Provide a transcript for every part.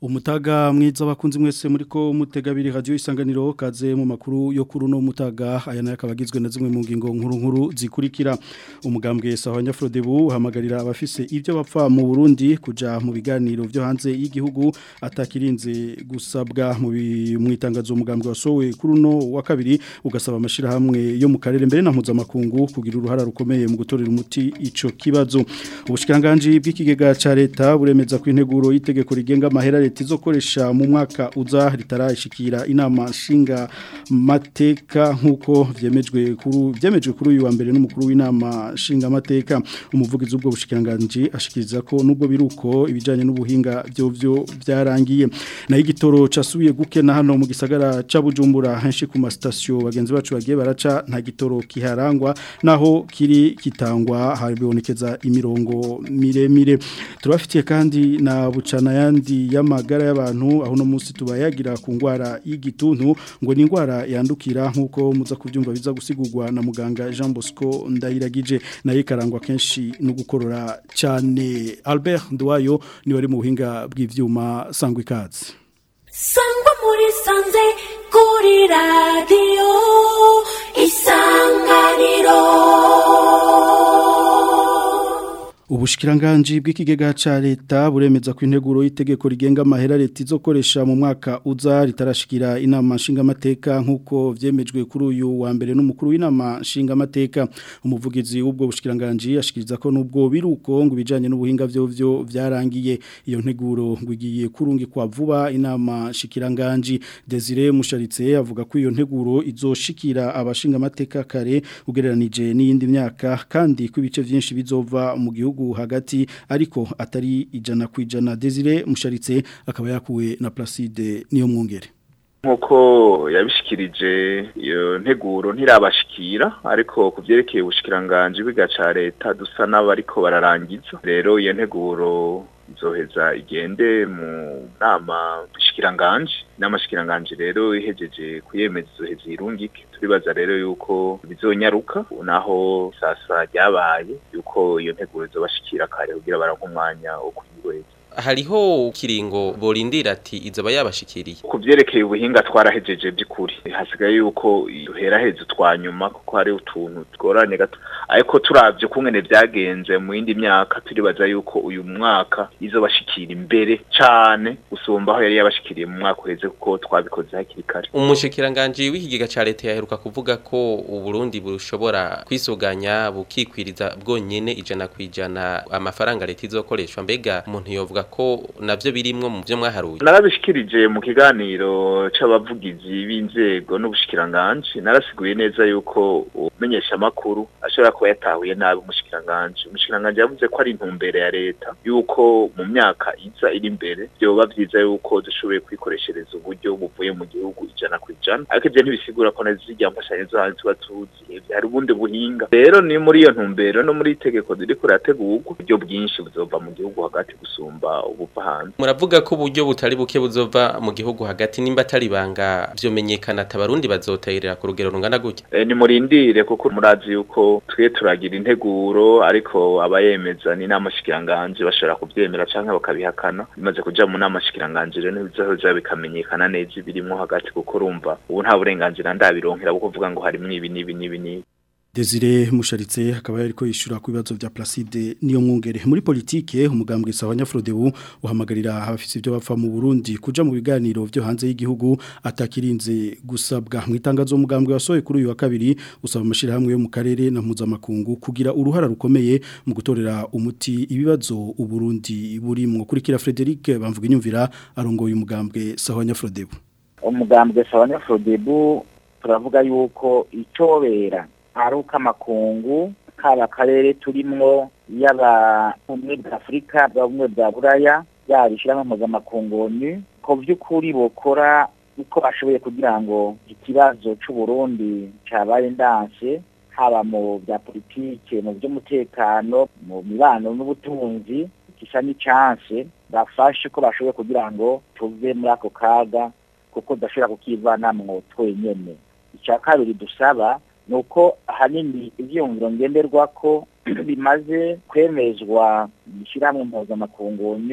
Umutaga mwiza bakunzi mwese muriko mutegabiri radio isanganiro kaze mu makuru yo kuri no mutaga aya nayo akabagizwe na zimwe mu ngingo nkuru zikurikira umugambwe Sahanya Frodebu hamagarira abafise ivyo bapfa mu Burundi kuja mu biganiro byo hanze y'igihugu atakirinze gusabwa mu itangazo umugambwe wasowe kuri no wa kabiri ugasaba amashira hamwe yo mu karere mbere na mpuzamakungu kugira uruhara rukomeye mu gutorera umuti ico kibazo ubushikanganje bw'ikigega ca leta buremeza ku integuro y'itegeko rigenga amahera tizokoresha mu mwaka uza ritarashikira inama nshinga mateka nkuko vyemejwe kuri uyu wa mbere n'umukuru w'inama nshinga mateka umuvugizi ubwo bushikiranganje ashikiriza ko nubwo biruko ibijanye n'ubuhinga byo byarangiye na igitoro casubiye gukena hano mu gisagara ca Bujumbura henshi ku mastation bagenzi bacu bagiye baraca nta gitoro kiharangwa naho kiri kitangwa habonekeza imirongo miremire turabafitiye kandi na bucana yandi magara y'abantu aho no munsi tubayagira ku ngwara y'igituntu ngo ni ingwara yandukira nkuko muza kubyumva biza gusigurwa na muganga Jean Bosco Ndayiragije naye karangwa kenshi no gukorora cyane Albert Ndwayo ni wari mu buhinga bw'ivyuma sangwa ikaze sangwa muri sanze kuri radio isanganiro Ubushikiranganje bw'ikigega ca leta buremeza ku integuro y'itegeko rigenga amahera leta izokoresha mu mwaka uza ritarashikira inama nshinga mateka nkuko vyemejwe kuri uyu wa mbere n'umukuru w'inama nshinga mateka umuvugizi w'ubwo bushikiranganje ashikiriza ko nubwo biruko ngo bijanye n'ubuhinga byo vyarangiye iyo nteguro ngwigiye kurungi kwa vuba inama shikiranganje Desire Musharitse avuga ko iyo nteguro izoshikira abashinga mateka kare ugereranije n'iyindi myaka kandi ko ibice vyinshi bizova mu gihugu hagati ariko atari ijana kwijana Desire Musharitse akaba yakuwe na Placide niyo mwungere nkuko yabishikirije iyo nteguro ntirabashikira ariko kuvyerekeye ubushikiranganje bigaca leta dusa n'abariko bararangiza rero iyo nteguro zoheza igende mu nama bishikiranganje n'amashikiranganje rero ihejeje kuyemeza zoheza irungike turibaza rero yuko bizonyaruka naho sasa ryabaye yuko iyo nteguro zobashikira kare kugira barankumwanya wo kuyirweza hariho kiringo borindira ati izoba yabashikiriye kuvyerekeye ubuhinga twarahejeje by'ukuri hasigaye yuko duheraheze twanyuma kuko hari utuntu tworane gato ariko turavye kungene vyagenze mu yindi myaka turibaza yuko uyu mwaka izobashikira imbere cane usumba aho yari yabashikiriye mu mwaka uheze kuko twabikoze hakiri kare umushikiranganje w'ikigega ca leta yaheruka kuvuga ko uburundi bushobora kwisuganya bukikwiriza bwonyene ijana kwijana amafaranga leta izokoreshwa mbega umuntu yovuga ko navyo birimwo mu byo mwaharuye narabishikirije mu kiganiro c'abavugizi b'inzego n'ubushikiranganje narasiguye neza yuko umenyesha makuru ashobora kuba yatahuye nabi umushikiranganje yavuze ko ari intumbere ya leta yuko mu myaka iza iri imbere byoba vyiza yuko dushoboye kwikoreshereza uburyo buvuye mu gihugu ijana kwijana ariko ivyo ntibisigura ko nazijya mfashanyo zahantu tuba tuzi hari ubundi buhinga rero ni muri iyo ntumbero no muri itegeko riri kurategurwa uburyo bwinshi buzova mu gihugu hagati gusumba ubupahandi muravuga ko uburyo butari buke buzova mu gihugu hagati nimba atari banga byomenyekana tabarundi bazotayirira ku rugero rungana gutya ni murindire kuko murazi yuko twe turagira integuro ariko abayemeza ni namashikiranganje bashobora kuvyemera canke bakabihakana bimaze kuja mu namashikiranganje rero bizahoja bikamenyekana neza birimo hagati kuko urumva ubu nta burenganzira ndabironkera bwo kuvuga ngo harimo ibi nibi Desire Musharitse akaba yariko yishura ku bibazo vya Placide niyo mwungere muri politike umugambwe Sahanya Frodebu uhamagarira abafise ibyo bapfa mu Burundi kuja mu biganiro byo hanze y'igihugu atakirinze gusabwa mu itangazo umugambwe wasoye kuri uyu wa kabiri usaba amashira hamwe yo mu karere na mpuzamakungu kugira uruhara rukomeye mu gutorera umuti ibibazo uburundi burimwo kurikira Frederic bamvuga inyumvira arongoye umugambwe Sahanya Frodebu umugambwe Sahanya Frodebu turavuga yuko icobera aruka makungu kaba karere turimwo yaba umwe bwa Afrika bamwe bwa Buraya yabishira mu makungu ni ko vyukuri bokora uko bashoboye kugira ngo ikibazo c'u Burundi cabaye ndanse haba mu bya politike mu by'umutekano mu mibano n'ubutunzi kisha ni chance bafashe ko bashoboye kugira ngo tuve muri ako kaga kuko dashobora kukivana mu twenyene icya kabiri dusaba nuko ahanini ivyumviro ngenderwa ko bimaze kwemezwa ishyirahamwe mpuzamakungu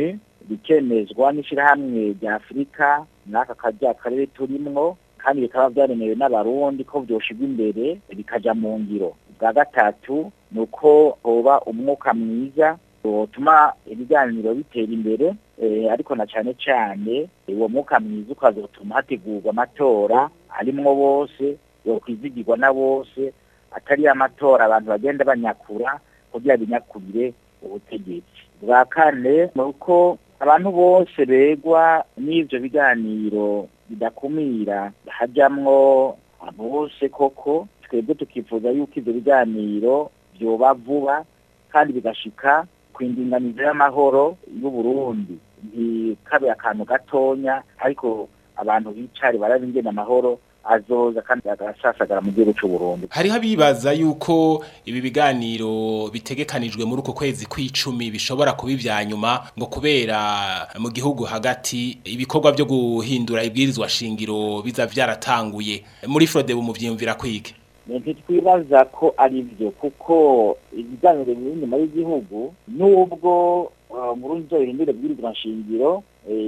bikemezwa n'ishirahamwe rya Afrika n'aka karere turimwo kandi bikaba byaremewe n'abarundi ko byoshigwa imbere bikaja mu ngiro. Bwa gatatu nuko hoba umwuka mwiza utuma ibiganiro bitera imbere ariko na cyane uwo mwuka mwiza ukazotuma hategurwa amatora arimwo bose yokwizigirwa na bose atari amatora abantu bagenda banyakura kugira binyakurire ubutegetsi. Bwa kane nuko abantu bose begwa n'ivyo biganiro bidakumira hajamwo bose koko twebwe tukifuza yuko ivyo biganiro byoba vuba kandi bigashika kwindinganiza y'amahoro y'u Burundi ntikabe akantu gatonya ariko abantu bicari barabingena amahoro azoza kandi agasasagara mu gihugu cy'u Burundi. Hariho abibaza yuko ibi biganiro bitegekanijwe muri uko kwezi kw'icumi bishobora kuba ivyanyuma ngo kubera mu gihugu hagati ibikorwa byo guhindura ibwirizwa shingiro biza vyaratanguye. Muri Frodebu muvyiyumvira kwike? Ntitwibaza ko ari byo kuko ibiganiro biri inyuma y'igihugu nubwo Burundi zohindura ibwirizwa shingiro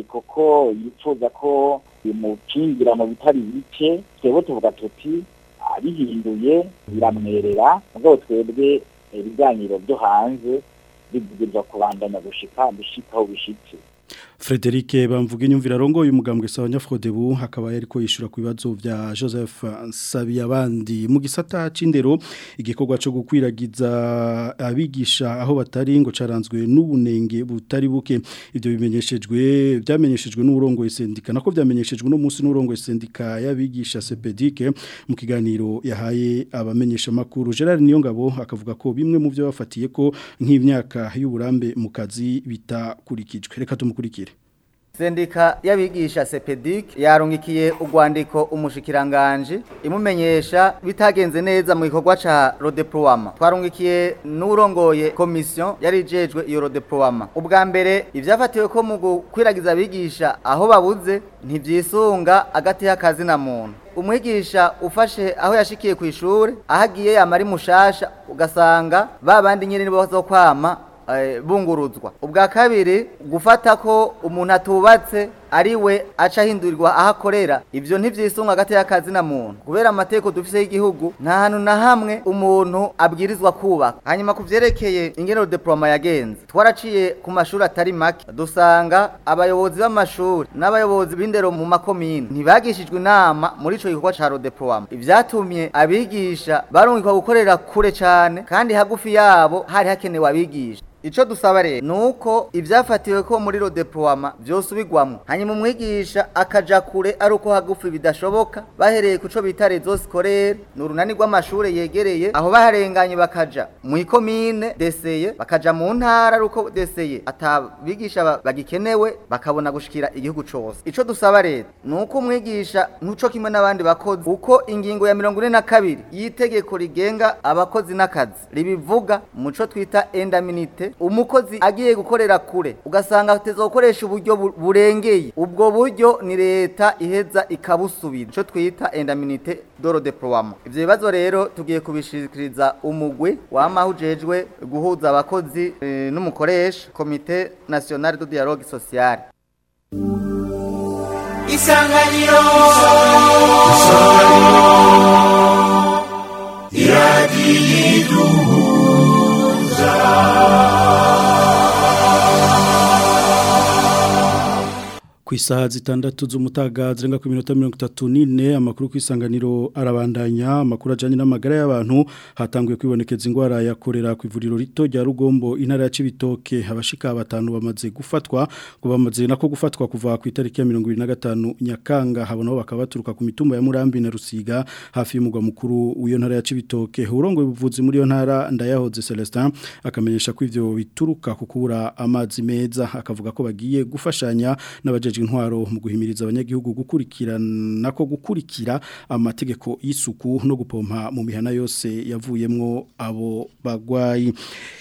kuko yifuza ko bimukingira mu bitari bike twebwe tuvuga tuti abihinduye biramwerera ngo twebwe ibiganiro byo hanze bibwirizwa kubandanya gushikaho bishitse. Frederic bamvuga inyumvira rongoye umugambwe Sawanya Frodebu hakaba yariko yishura ku bibazo vya Joseph Sabiyabandi mu gisata c'indero igikorwa cyo gukwiragiza abigisha aho batari ngo caranzwe n'ubunenge butari buke. Ivyo byamenyeshejwe n'urongoye sendika nako byamenyeshejwe no munsi n'urongoye sendika y'abigisha CPDK mu kiganiro yahaye abamenyesha makuru. Gerard Niyongabo akavuga ko bimwe mu byo bafatiye ko nk'imyaka y'uburambe mu kazi bitakurikijwe. Reka tumukurikire. Sendika y'abigisha CPDK yarungikiye urwandiko umushikiranganje imumenyesha bitagenze neza mu gikorwa ca Rodeploiement. Twarungikiye n'urongoye commission yarijejwe iyo Rodeploiement. Ubwa mbere ivyafatiwe ko mu gukwiragiza abigisha aho babuze ntivyisunga agati y'akazi na muntu. Umwigisha ufashe aho yashikiye ku ishuri ahagiye yamari mushasha ugasanga babandi nyene nibo bazokwama bunguruzwa. Ubwa kabiri gufata ko umuntu atubatse ariwe aca hindurirwa ahakorera ivyo ntivyisunga agati y'akazi na muntu kubera amateko dufise y'igihugu nta hantu na hamwe umuntu abwirizwa kubaka. Hanyuma kuvyerekeye ingene Rodeploiement yagenze twaraciye ku mashuri atari make dusanga abayobozi b'amashuri n'abayobozi b'indero mu makomine ntibagishijwe inama muri ico gikorwa ca Rodeploiement. Ivyatumye abigisha barungikwa gukorera kure cane kandi hagufi yabo hari hakenewe abigisha. Ico dusaba rero nuko ivyafatiwe ko muri Rodeploiement vyosubigwamwo hanyuma umwigisha akaja kure ari uko hagufi bidashoboka bahereye kuco bita réseau scolaire n'urunani rw'amashure yegereye aho baharenganye bakaja mu ikomine deseye bakaja mu ntara ari uko deseye atabigisha bagikenewe bakabona gushikira igihugu cose. Ico dusaba rero nuko umwigisha ntuco kimwe n'abandi bakozi uko ingingo ya 42 yitegeko rigenga abakozi n'akazi ribivuga muco twita indemnité umukozi agiye gukorera kure ugasanga ateze gukoresha uburyo burengeye ubwo buryo ni leta iheza ikabusubiza ico twita indemnité de Rodeploiement. Ivyo bibazo rero tugiye kubishikiriza umugwi wamahujejwe guhuza abakozi n'umukoresha Comité National de Dialogue Social. Isanganiro ku isaha zitandatu z'umutaga zirenga ku minota 34 amakuru kwisanganiro arabandanya amakuru ajanye n'amagara y'abantu hatanguye kwibonekeza ingwara ya kolera ku ivuriro rito rya Rugombo intara ya Cibitoke abashika batanu bamaze gufatwa kuva ku itariki ya 25 Nyakanga habona bakaba baturuka ku mitumba ya Murambi na Rusiga hafi y'umugwa mukuru w'iyo ntara ya Cibitoke urongo ubuvuzi muri iyo ntara Ndayahoze Celestin akamenyesha ko ivyo bituruka kukura amazi meza akavuga ko bagiye gufashanya n'abajeje intwaro mu guhimiriza abanyagihugu gukurikira amategeko y'isuku no gupompa mu mihana yose yavuyemwo abo bagwayi.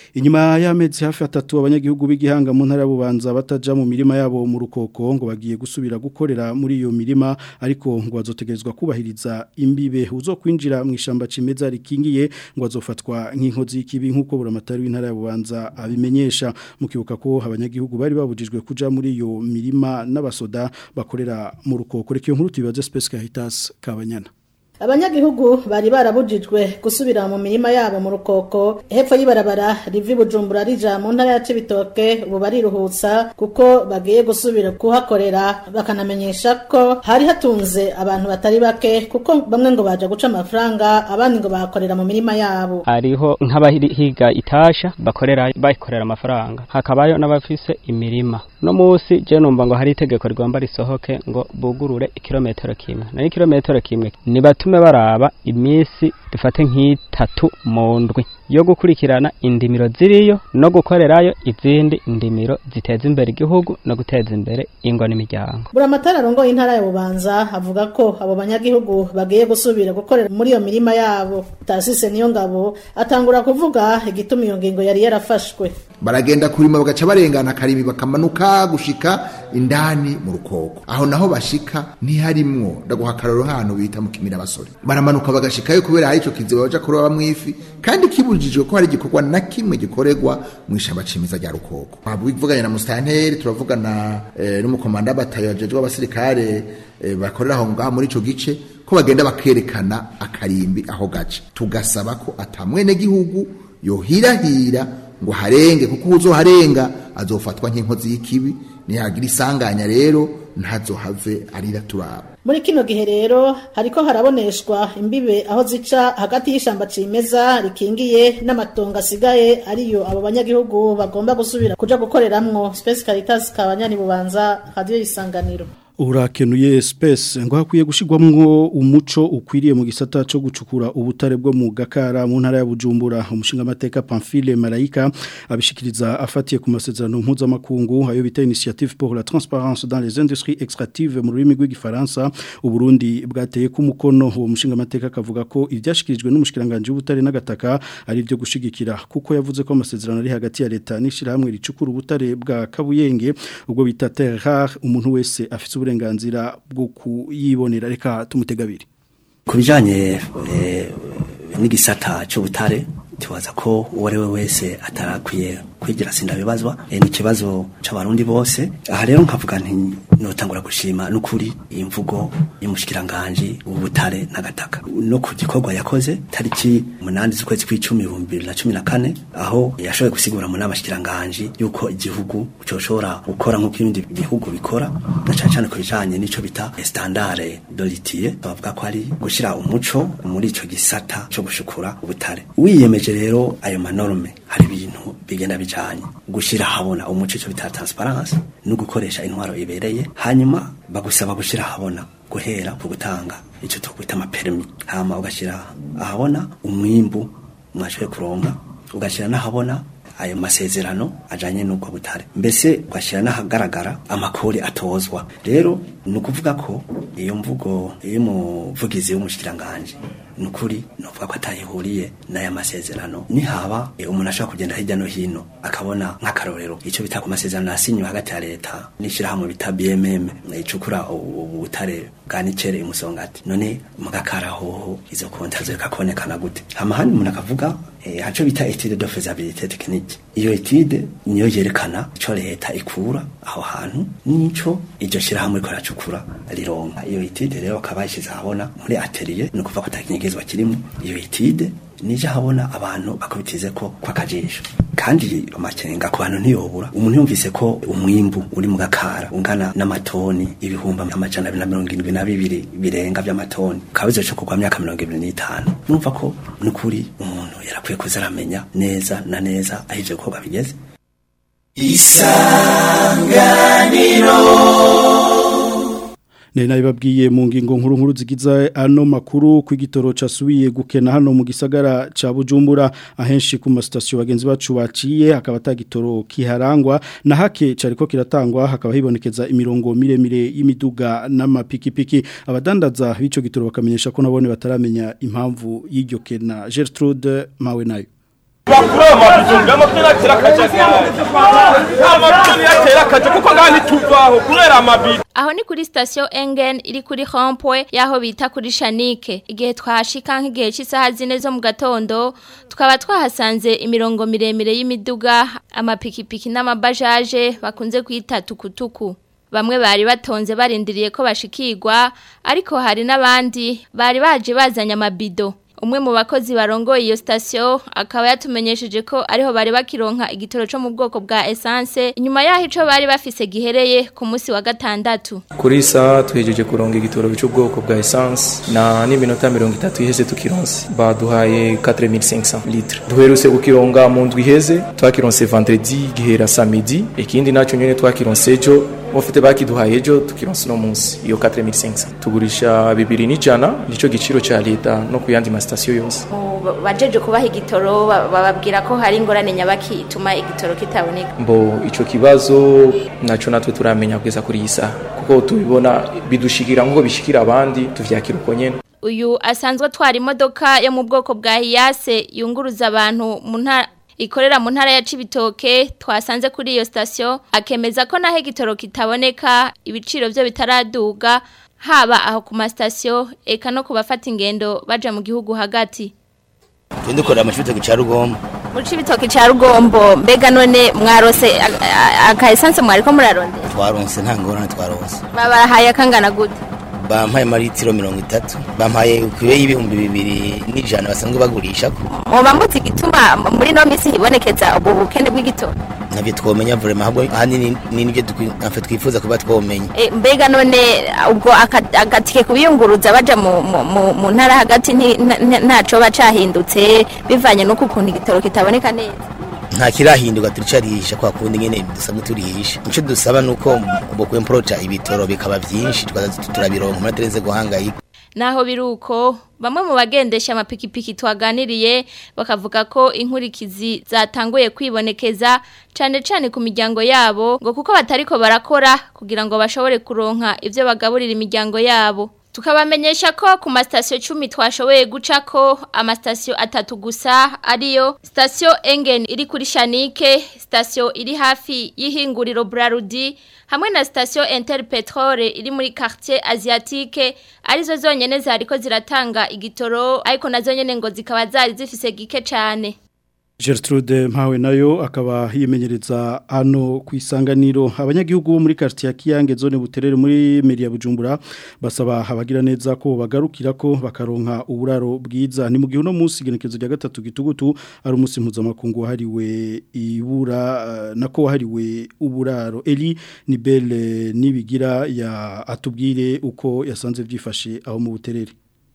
Inyuma y'amezi hafi 3 abanyagihugu b'igihanga mu ntara y'Ububanza bataja mu mirima yabo mu rukoko ngo bagiye gusubira gukorera muri iyo mirima ariko ngo bazotegerezwa kubahiriza imbibe uzokwinjira mu ishamba cimeza rikingiye ngo azofatwa nk'inkozi y'ikibi nkuko buramatari w'intara y'Ububanza abimenyesha mukibuka ko abanyagihugu bari babujijwe kuja muri iyo mirima n'abasoda bakorera mu rukoko reka iyo nkuru tubibaze Space Caritas Kabanyana. Abanyagihugu bari barabujijwe gusubira mu mirima yabo mu rukoko hepfo y'ibarabara rivi Bujumbura rija mu ntara ya Cibitoke ubu bariruhutsa kuko bagiye gusubira kuhakorera bakanamenyesha ko hari hatunze abantu batari bake kuko bamwe ngo baje guca amafaranga abandi ngo bakorera mu mirima yabo. Hariho nk'abahiga itasha bakorera amafaranga hakabayo n'abafise imirima no musi je numva ngo hari itegeko rigomba risohoke ngo bugurure ikilometero kimwe na kilometero kimwe ni batume baraba imisi dufate nk'itatu mu ndwi yo gukurikirana indimiro ziriyo no gukorerayo izindi indimiro ziteza imbere igihugu no guteza imbere ingo n'imiryango. Buramatara rongo intara ya Bubanza avuga ko abo banyagihugu bagiye gusubira gukorera muri iyo mirima yabo. Tasise niyo ngabo atangura kuvuga igituma iyo ngingo yari yarafashwe. Baragenda kurima bagaca barengana karimi bakamanuka gushika indani mu rukoko. Aho naho bashika ntiharimwo ndaguhakararo hano bita mu kimira basore. Baramanuka bagashikayo kubera hari ico kiziba baja kuroba bamwifi kandi kibujijwe ko hari gikorwa na kimwe gikoregwa mu ishamba cimiza rya rukoko. Abivuganye na mustanteri turavugana n'umukomanda batayo ajejwe abasirikare bakorera aho ngaho muri ico gice ko bagenda bakerekana akarimbi aho gace. Tugasaba ko atamwene gihugu yohirahira ngo harenge kuko uzoharenga azofatwa nk'inkozi y'ikibi nihagira isanganya rero ntazohave arira turaba. Muri kino gihe rero hariko haraboneshwa imbibe aho zica hagati y'ishamba cimeza rikingiye n'amatongo asigaye ariyo abo banyagihugu bagomba gusubira kuja gukoreramwo. Space Caritas Kabanyani Bubanza Radio Isanganiro. Urakenuye Space ngo hakwiye gushigwamwo umuco ukwiriye mu gisata cyo gucukura ubutare bwo mu Gakara mu ntara ya Bujumbura. Umushinga mateka Pamphile Marayika abishikiriza afatiye ku masezerano mpuzamakungu ayo bita Initiative pour la transparence dans les industries extractives mu rurimi rw'igifaransa. Uburundi bwateye ku mukono uwo mushinga mateka kavuga ko ivyashikirijwe n'umushikiranganje w'ubutare n'agataka ari byo gushigikira kuko yavuze ko amasezerano ari hagati ya leta n'ishirahamwe ricukura ubutare bwa Kabuyenge ubwo bita terre rare umuntu wese afite uburenganzira bwo kuyibonera. Reka tumutegabiri kubijanye n'igisata cy'ubutare tubaza ko uwarewe wese atarakwiye kwigira sindabibazwa ni kibazo c'abarundi bose. Aha rero nkavuga nti notangura gushima n'ukuri imvugo y'umushikiranganje ubutare n'agataka no ku gikorwa yakoze tariki 8 z'ukwezi kw'icumi 2014 aho yashoboye gusigura mu n'abashikiranganje yuko igihugu cyoshora gukora nk'uko ibindi bihugu bikora cyane ku bijanye n'ico bita standard de litier. Bavuga ko ari gushira umuco muri ico gisata cyo gushukura ubutare. Wiyemeje rero ayo manorme hari ibintu bigenda bijanye gushira habona umuco cyo bita transparence no gukoresha intwaro ibereye hanyuma bagusaba gushira habona guhera ku gutanga ico tukwita amapermi hama ugashira ahabona umwimbu mwashoye kuronga ugashira nahabona ayo masezerano ajanye nuko butare mbese ugashira nahagaragara amakori atozwa. Rero nukuvuga ko iyo mvugo iyo muvugizi w'umushikiranganje nukuri novuga ko atayihuriye n'aya masezerano ni haba umuntu ashaka kugenda hirya no hino akabona nk'akarorero ico bita ku masezerano asinywe hagati ya leta n'ishirahamwe bita BMM icukura ubutare bwa nicere imusongati none mu Gakara hoho izo konta zikabonekana gute. Amahani umuntu akavuga haco bita étude de faisabilité technique. Iyo étude niyo yerekana ico leta ikura aho hantu nico iryo shirahamwe ko racukura rironka. Iyo étude rero akabashiza habona muri atelier no kuva ko takinyegezwa kirimo iyo étude nije habona abantu bakubitize ko kwakajisho kandi amakenga ku bantu ntiyobura. Umuntu yumvise ko umwimbu uri mu Gakara ungana n'amatoni ibihumba 172 birenga by'amatoni kabizo cyo kugwa myaka 25 numva ko nukuri umuntu yarakwiye kuzaramenya neza na neza ahije ko gabigeze. Isanganiro Nena ibabwiye mu ngingo nkuru zigiza ano makuru kw'igitoro casubiye gukena hano mu gisagara ca Bujumbura ahenshi ku mastation bagenzi bacu baciye hakaba atagitoro kiharangwa na hake cariko kiratangwa hakaba hibonekeza imirongo miremire y'imiduga n'amapikipiki. Abadandaza b'ico gitoro bakamenyesha ko nabone bataramenya impamvu y'iryo kena. Gertrude Mawe nayo Aho ni kuri station Engen iri kuri Rond-Point yaho bita kuri Shanike. Igihe twashika nk'igihe cy'isaha 4 zo mu gatondo tukaba twahasanze imirongo miremire y'imiduga, amapikipiki n'amabajaje bakunze kwita tukutuku. Bamwe bari batonze barindiriye ko bashikirwa, ariko hari n'abandi bari baje bazanya amabido. Umwe mu bakozi barongoye iyo station akaba yatumenyesheje ko ariho bari bakironka igitoro cyo mu bwoko bwa essence inyuma yaho ico bari bafise gihereye ku munsi wa gatandatu. Kuri saa twejeje kuronga igitoro cy'ubwoko bwa essence na n'iminota 30 iheze tukironse baduhaye 4500 litres. Duherutse kukironga mu ndwi iheze twakironse vendredi gihera samedi ikindi naco nyene twakironse ejo mufite bakiduhaye ejo tukironse no munsi iyo 4500 tugurisha 200 nico giciro ca leta no kuyandi station yose. Bajeje kubaha igitoro bababwira ko hari ingorane nyabaki ituma igitoro kitaboneka. Mbo ico kibazo naco natwe turamenya kugeza kuri isa kuko tubibona bidushikira ngo bishikira abandi tuvyakira uko nyene. Uyu asanzwe atwara imodoka yo mu bwoko bwa Hiyase yunguruza abantu mu ntara ikorera mu ntara ya Cibitoke twasanze kuri iyo station akemeza ko naho igitoro kitaboneka ibiciro byo bitaraduga haba aho ku mastation eka no kubafata ingendo baja mu gihugu hagati. Tindukora amashibitoke ca Rugombo. Mu Cibitoke ca Rugombo mbega none mwarose aka essence mwariko muraronde? Twaronse nta ngorane twaronse. Babahaye kangana gute? Bampaye maritiro 30 bampaye ukwiye y'ibihumbi 2,100 basanzwe bagurisha ko. Muba muti gituma muri no misi hibonekeza ubu bukene bw'igitoro. Nabyo twomenya vraiment ahubwo hani nibyo twifuza kuba twomenya. Mbega none ubwo agatike kubiyunguruza baja mu ntara hagati ntaco bacahindutse bivanye no kukuntu igitoro kitaboneka neza. Nta kirahinduka turicarisha kwa kundi nyene dusabwe turihisha. Ico dusaba nuko bokwe mprocha ibitoro bikaba byinshi turabironka muri tereze guhangayika. Naho biruko bamwe mu bagendesha amapikipiki twaganiriye bakavuga ko inkurikizi zatanguye kwibonekeza cane ku miryango yabo ngo kuko batariko barakora kugira ngo bashobore kuronka ivyo bagaburira imiryango yabo. Tukabamenyesha ko ku mastation 10 twashoboye gucako amastation 3 gusa ariyo station Engen iri kuri Shanike, station iri hafi y'ihinguriro Brarudi hamwe na station Interpetrol iri muri quartier asiatique arizo zonyene zariko ziratanga igitoro ariko nazo nyene ngo zikaba zari zifise gike cane. Gertrude Mpawe nayo akaba yimenyereza hano ku isanganiro abanyagihugu bo muri quartier Kiyange zone Buterere muri meri ya Bujumbura basaba abagira neza ko bagarukira ko bakaronka uburaro bwiza ni mu gihe no munsi genekezo rya 3 gitugutu ari umunsi mpuzamakungu hariwe ibura nako hariwe uburaro Eli Nibele nibigira ya atubwire uko yasanze byifashe aho mu Buterere.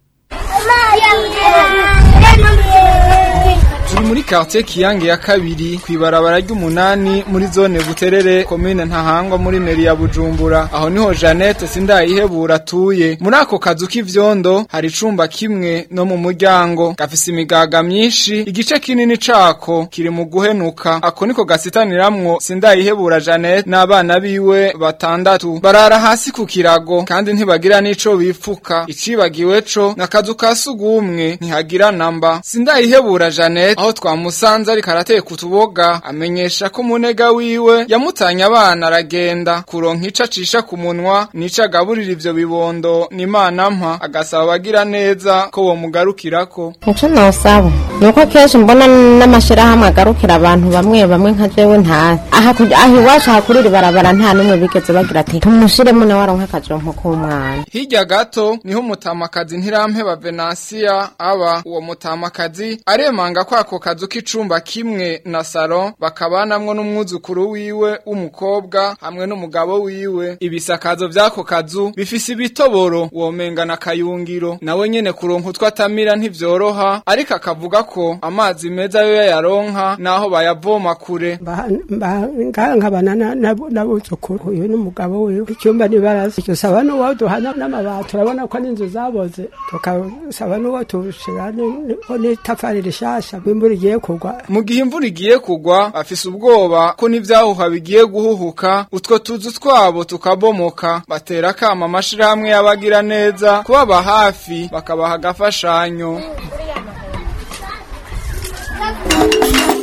Turi muri quartier Kiyange ya kabiri kwibarabara ry'umunani muri zone Buterere commune Ntahangwa muri meri ya Bujumbura aho niho Jeannette Sindayihebura tuye muri ako kazu k'ivyondo hari icumba kimwe no mu muryango gafise imigaga myinshi igice kinini cako kiri mu guhenuka ako niko gasitaniramwo Sindayihebura Jeannette n'abana biwe batandatu barara hasi ku kirago kandi ntibagira nico bipfuka icibagiwe co nakazu kasugumwe ntihagira namba Sindayihebura Jeannette aho twamusanze ari karateye kutuboga amenyesha ko munega wiwe yamutanya abana aragenda kuronka icacisha ku munwa nica gaburira ivyo bibondo n'Imana mpa agasaba bagira neza ko bo mugarukirako. Nco nosaba nuko keje mbona n'amashira hamwe agarukira abantu bamwe nka jewe nta aho iwacu hakurira barabara nta numwe bigeze bagira ati tumushiremo na waronka akajonko k'umwana. Hirya gato niho mutamakazi Ntirampeba Venansia aba uwo mutamakazi aremanga ko ako kazu k'icumba kimwe na salon bakabanamwo n'umwuzukuru wiwe w'umukobwa hamwe n'umugabo wiwe ibisakazo by'ako kazu bifise ibitoboro womenga na kayungiro nawe nyene kuronka utwatamira ntivyoroha ariko akavuga ko amazi meza yo yaronka naho bayavoma kure nkabana nabuzukuru uyu n'umugabo wiwe icyumba nibarazi dusaba n'uwo duhana n'amabati turabona ko n'inzu zaboze tukasaba n'uwo tushirane n'itafari rishasha imvura igiye kugwa mu gihe imvura igiye kugwa bafise ubwoba ko n'ivyahuha bigiye guhuhuka utwo tuzu twabo tukabomoka batera kama amashirahamwe y'abagira neza kubaba hafi bakabaha agafashanyo.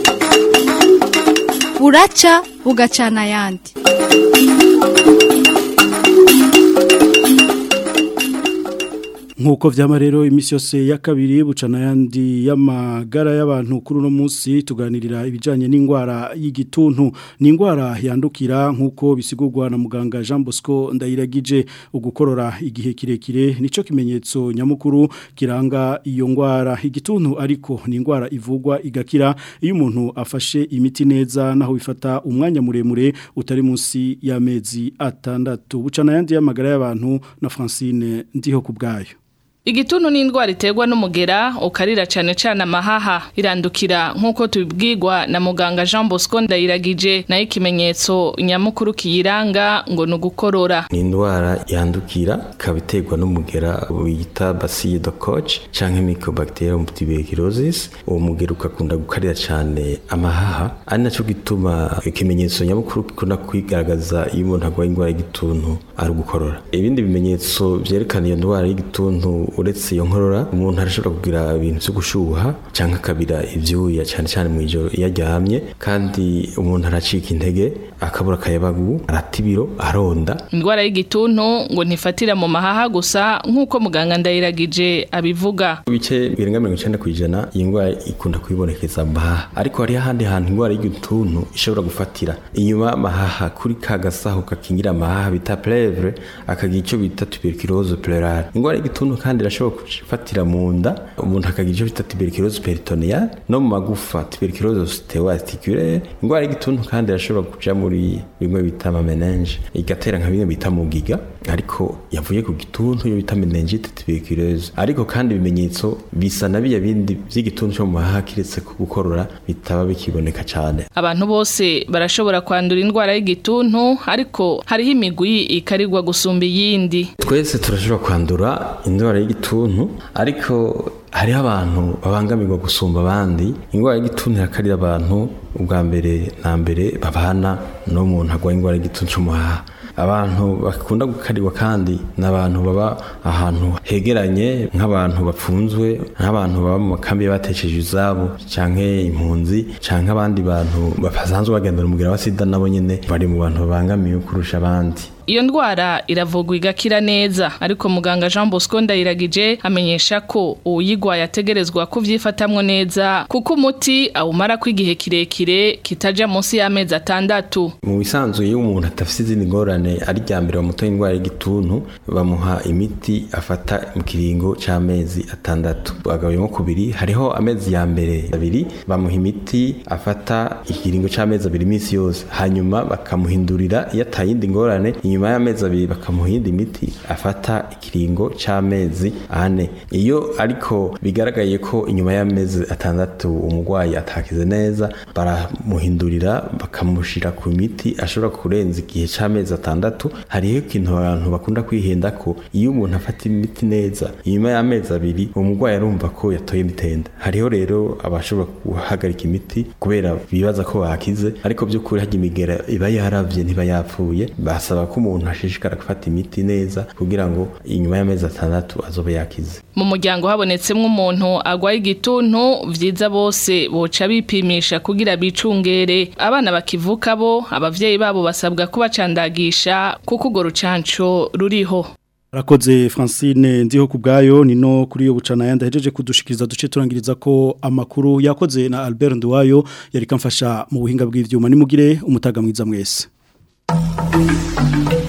buraca bugacana ayandi. Nkuko vyama rero imisi yose ya kabiri bucana yandi y'amagara y'abantu kuri uno munsi tuganirira ibijanye n'ingwara y'igituntu ni ingwara yandukira nkuko bisigurwa na muganga Jean Bosco Ndayiragije ugukorora igihe kirekire nico kimenyetso nyamukuru kiranga iyo ngwara igituntu ariko ni ingwara ivugwa igakira iyo umuntu afashe imiti neza naho bifata umwanya muremure utari munsi y'amezi 6 bucana yandi y'amagara y'abantu na Francine ndiho kubgayo. Igituntu ni indwara iterwa n'umugera ukarira cyane cyane amahaha irandukira nkuko tubibwirwa na muganga Jean Bosco Ndayiragije nayo ikimenyetso nyamukuru kiyiranga ngo nugukorora. Ni indwara yandukira kabiterwa n'umugera wita Bacillus de Koch canke Mycobacterium tuberculosis uwo mugera ukakunda gukarira cyane amahaha ari naco gituma ikimenyetso nyamukuru kikunda kwigaragaza iyo umuntu agwaye indwara y'igituntu ari gukorora. Ibindi bimenyetso vyerekana iyo ndwara y'igituntu uretse iyo nkorora umuntu arashobora kugira ibintu byo gushuha cyangwa kabira ivyuya cyane cyane mu ijoro yaryamye kandi umuntu aracika intege akabura kayabagu aratibiro aronda. Indwara y'igituntu ngo ntifatira mu mahaha gusa nkuko muganga Ndayiragije abivuga. Bice birenga 90% iyi ndwara ikunda kwibonekeza mahaha ariko hari ahandi hantu indwara y'igituntu ishobora gufatira inyuma mahaha kuri kagasaho kakingira mahaha bita plèvre akagira icyo bita tuberculose pleurale. Indwara y'igituntu kandi irashobora kufatira mu nda umuntu akagira icyo bita tuberculose peritoneale no mu magufa tuberculose osteoarticulaire. Indwara y'igituntu kandi irashobora kuja muri bimwe bita meninge igatera nka bimwe bita mugiga ariko yavuye ku gituntu yo bita meningite tuberculose ariko kandi ibimenyetso bisa na biya bindi by'igituntu cyo mu mahaha kiretse gukorora bitaba bikiboneka cyane. Abantu bose barashobora kwandura indwara y'igituntu ariko hariho imigwi ikarirwa gusumba iyindi. Twese turashobora kwandura indwara y'igituntu ariko hariho abantu babangamirwa gusumba abandi. Indwara y'igituntu irakarira abantu ubwa mbere na mbere babana no muntu agwaye indwara y'igituntu cyo mu mahaha. Abantu bakunda gukarirwa kandi n'abantu baba ahantu hegeranye nk'abantu bapfunzwe nk'abantu baba mu makambi batesheje izabo canke impunzi canke abandi bantu basanzwe bagendera umugera wa sida nabo nyene bari mu bantu babangamiye kurusha abandi. Iyo ndwara iravugwa igakira neza ariko muganga Jean Bosco Ndayiragije amenyesha ko uyigwaye ategerezwa kuvyifatamwo neza kuko umuti awumara kw'igihe kirekire kitaja munsi y'amezi 6. Mu bisanzwe iyo umuntu atafise izindi ngorane ari ryambere bamutoye indwara y'igituntu bamuha imiti afata mu kiringo c'amezi 6 bagabuyemo kubiri. Hariho amezi ya mbere 2 bamuha imiti afata ikiringo c'amezi 2 iminsi yose hanyuma bakamuhindurira iyo atayindi ngorane inyuma y'amezi 2 bakamuha indi miti afata ikiringo c'amezi 4. Iyo ariko bigaragaye ko inyuma y'amezi 6 umugwayi atakize neza baramuhindurira bakamushira ku miti ashobora kurenza igihe c'amezi 6. Hariho ikintu abantu bakunda kwihenda ko iyo umuntu afata imiti neza inyuma y'amezi 2 umugwayi arumva ko yatoye imitenda. Hariho rero abashobora guhagarika imiti kubera bibaza ko bakize ariko by'ukuri haje imigera iba yaravye ntiba yapfuye. Basaba ko umuntu ashishikara gufata imiti neza kugira ngo inyuma y'amezi 6 azobe yakize. Mu muryango habonetsemwe umuntu agwaye igituntu vyiza bose boca bipimisha kugira bicungere. Abana bakivuka bo abavyeyi babo basabwa kubacandagisha kuko ugo rucanco ruriho. Rakoze Francine ndiho kubgayo nino kuri yo bucana yanda hejeje kudushikiriza duce turangiriza ko amakuru yakoze na Albert Nduwayo yari kamfasha mu buhinga bw'ivyuma nimugire umutaga mwiza mwese. Thank you.